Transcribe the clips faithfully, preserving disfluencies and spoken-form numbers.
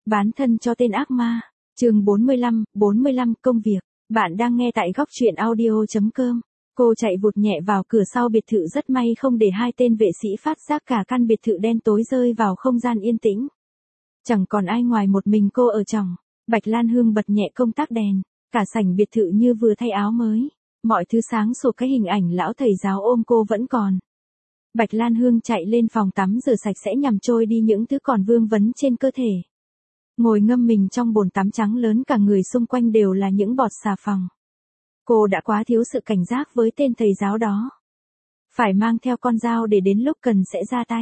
Bán thân cho tên ác ma. Chương bốn mươi lăm, bốn mươi lăm công việc. Bạn đang nghe tại góc truyện audio chấm com. Cô chạy vụt nhẹ vào cửa sau biệt thự, rất may không để hai tên vệ sĩ phát giác cả căn biệt thự đen tối rơi vào không gian yên tĩnh. Chẳng còn ai ngoài một mình cô ở trong. Bạch Lan Hương bật nhẹ công tắc đèn, cả sảnh biệt thự như vừa thay áo mới. Mọi thứ sáng sủa, cái hình ảnh lão thầy giáo ôm cô vẫn còn. Bạch Lan Hương chạy lên phòng tắm rửa sạch sẽ nhằm trôi đi những thứ còn vương vấn trên cơ thể. Ngồi ngâm mình trong bồn tắm trắng lớn, cả người xung quanh đều là những bọt xà phòng. Cô đã quá thiếu sự cảnh giác với tên thầy giáo đó. Phải mang theo con dao để đến lúc cần sẽ ra tay.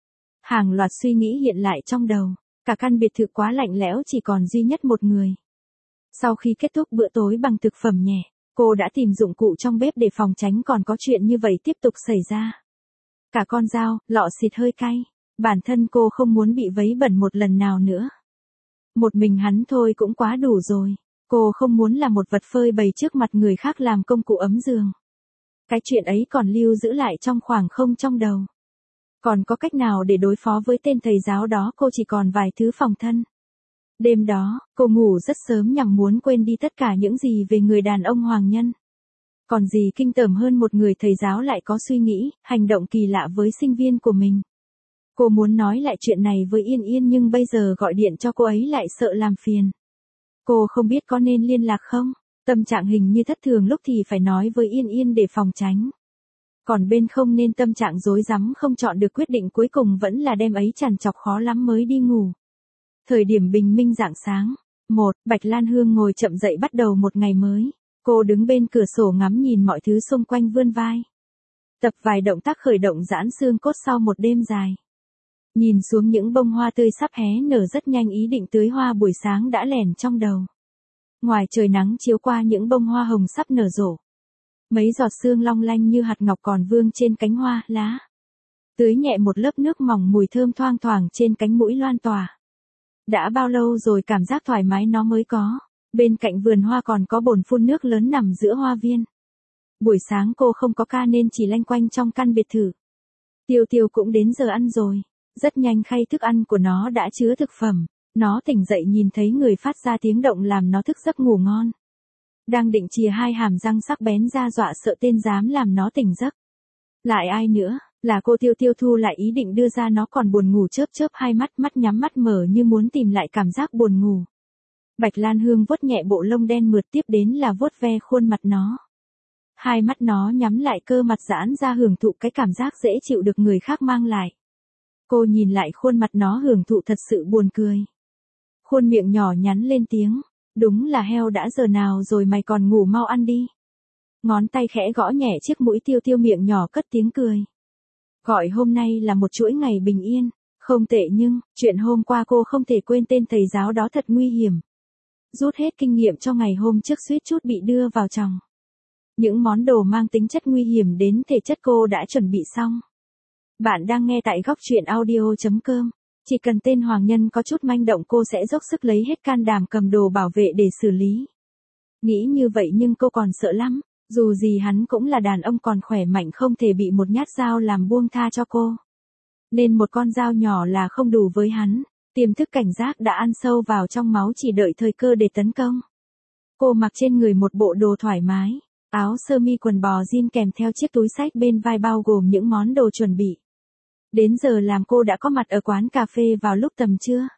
Hàng loạt suy nghĩ hiện lại trong đầu. Cả căn biệt thự quá lạnh lẽo, chỉ còn duy nhất một người. Sau khi kết thúc bữa tối bằng thực phẩm nhẹ, cô đã tìm dụng cụ trong bếp để phòng tránh còn có chuyện như vậy tiếp tục xảy ra. Cả con dao, lọ xịt hơi cay. Bản thân cô không muốn bị vấy bẩn một lần nào nữa. Một mình hắn thôi cũng quá đủ rồi. Cô không muốn là một vật phơi bày trước mặt người khác làm công cụ ấm giường. Cái chuyện ấy còn lưu giữ lại trong khoảng không trong đầu. Còn có cách nào để đối phó với tên thầy giáo đó? Cô chỉ còn vài thứ phòng thân. Đêm đó, cô ngủ rất sớm nhằm muốn quên đi tất cả những gì về người đàn ông Hoàng Nhân. Còn gì kinh tởm hơn một người thầy giáo lại có suy nghĩ, hành động kỳ lạ với sinh viên của mình. Cô muốn nói lại chuyện này với Yên Yên, nhưng bây giờ gọi điện cho cô ấy lại sợ làm phiền. Cô không biết có nên liên lạc không? Tâm trạng hình như thất thường, lúc thì phải nói với Yên Yên để phòng tránh. Còn bên không nên tâm trạng rối rắm không chọn được quyết định, cuối cùng vẫn là đêm ấy trằn trọc khó lắm mới đi ngủ. Thời điểm bình minh rạng sáng. Một, Bạch Lan Hương ngồi chậm dậy bắt đầu một ngày mới. Cô đứng bên cửa sổ ngắm nhìn mọi thứ xung quanh, vươn vai. Tập vài động tác khởi động giãn xương cốt sau một đêm dài. Nhìn xuống những bông hoa tươi sắp hé nở rất nhanh, ý định tưới hoa buổi sáng đã lẻn trong đầu. Ngoài trời nắng chiếu qua những bông hoa hồng sắp nở rộ. Mấy giọt sương long lanh như hạt ngọc còn vương trên cánh hoa, lá. Tưới nhẹ một lớp nước mỏng mùi thơm thoang thoảng trên cánh mũi loan tỏa. Đã bao lâu rồi cảm giác thoải mái nó mới có. Bên cạnh vườn hoa còn có bồn phun nước lớn nằm giữa hoa viên. Buổi sáng cô không có ca nên chỉ loanh quanh trong căn biệt thự. Tiêu Tiêu cũng đến giờ ăn rồi. Rất nhanh khay thức ăn của nó đã chứa thực phẩm. Nó tỉnh dậy nhìn thấy người phát ra tiếng động làm nó thức giấc ngủ ngon. Đang định chìa hai hàm răng sắc bén ra dọa sợ tên dám làm nó tỉnh giấc. Lại ai nữa, là cô. Tiêu Tiêu thu lại ý định đưa ra, nó còn buồn ngủ chớp chớp hai mắt, mắt nhắm mắt mở như muốn tìm lại cảm giác buồn ngủ. Bạch Lan Hương vuốt nhẹ bộ lông đen mượt, tiếp đến là vuốt ve khuôn mặt nó. Hai mắt nó nhắm lại, cơ mặt giãn ra hưởng thụ cái cảm giác dễ chịu được người khác mang lại. Cô nhìn lại khuôn mặt nó hưởng thụ thật sự buồn cười. Khuôn miệng nhỏ nhắn lên tiếng. Đúng là heo, đã giờ nào rồi mày còn ngủ, mau ăn đi. Ngón tay khẽ gõ nhẹ chiếc mũi Tiêu Tiêu, miệng nhỏ cất tiếng cười. Gọi hôm nay là một chuỗi ngày bình yên. Không tệ, nhưng, chuyện hôm qua cô không thể quên, tên thầy giáo đó thật nguy hiểm. Rút hết kinh nghiệm cho ngày hôm trước suýt chút bị đưa vào chòng. Những món đồ mang tính chất nguy hiểm đến thể chất cô đã chuẩn bị xong. Bạn đang nghe tại góc truyện audio chấm com. Chỉ cần tên Hoàng Nhân có chút manh động, cô sẽ dốc sức lấy hết can đảm cầm đồ bảo vệ để xử lý. Nghĩ như vậy nhưng cô còn sợ lắm. Dù gì hắn cũng là đàn ông còn khỏe mạnh, không thể bị một nhát dao làm buông tha cho cô. Nên một con dao nhỏ là không đủ với hắn. Tiềm thức cảnh giác đã ăn sâu vào trong máu, chỉ đợi thời cơ để tấn công. Cô mặc trên người một bộ đồ thoải mái. Áo sơ mi, quần bò jean kèm theo chiếc túi xách bên vai bao gồm những món đồ chuẩn bị. Đến giờ làm cô đã có mặt ở quán cà phê vào lúc tầm trưa.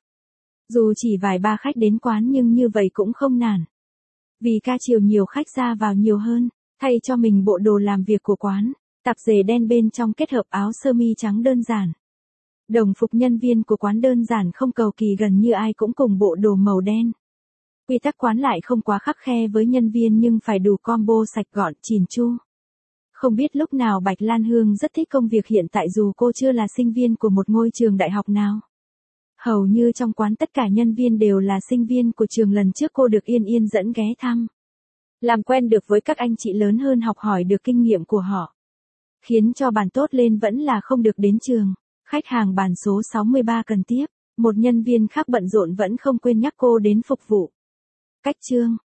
Dù chỉ vài ba khách đến quán nhưng như vậy cũng không nản. Vì ca chiều nhiều khách ra vào nhiều hơn, thay cho mình bộ đồ làm việc của quán, tạp dề đen bên trong kết hợp áo sơ mi trắng đơn giản. Đồng phục nhân viên của quán đơn giản không cầu kỳ, gần như ai cũng cùng bộ đồ màu đen. Quy tắc quán lại không quá khắt khe với nhân viên nhưng phải đủ combo sạch gọn, chỉn chu. Không biết lúc nào Bạch Lan Hương rất thích công việc hiện tại dù cô chưa là sinh viên của một ngôi trường đại học nào. Hầu như trong quán tất cả nhân viên đều là sinh viên của trường lần trước cô được Yên Yên dẫn ghé thăm. Làm quen được với các anh chị lớn hơn, học hỏi được kinh nghiệm của họ. Khiến cho bàn tốt lên vẫn là không được đến trường. Khách hàng bàn số sáu mươi ba cần tiếp. Một nhân viên khác bận rộn vẫn không quên nhắc cô đến phục vụ. Cách chương.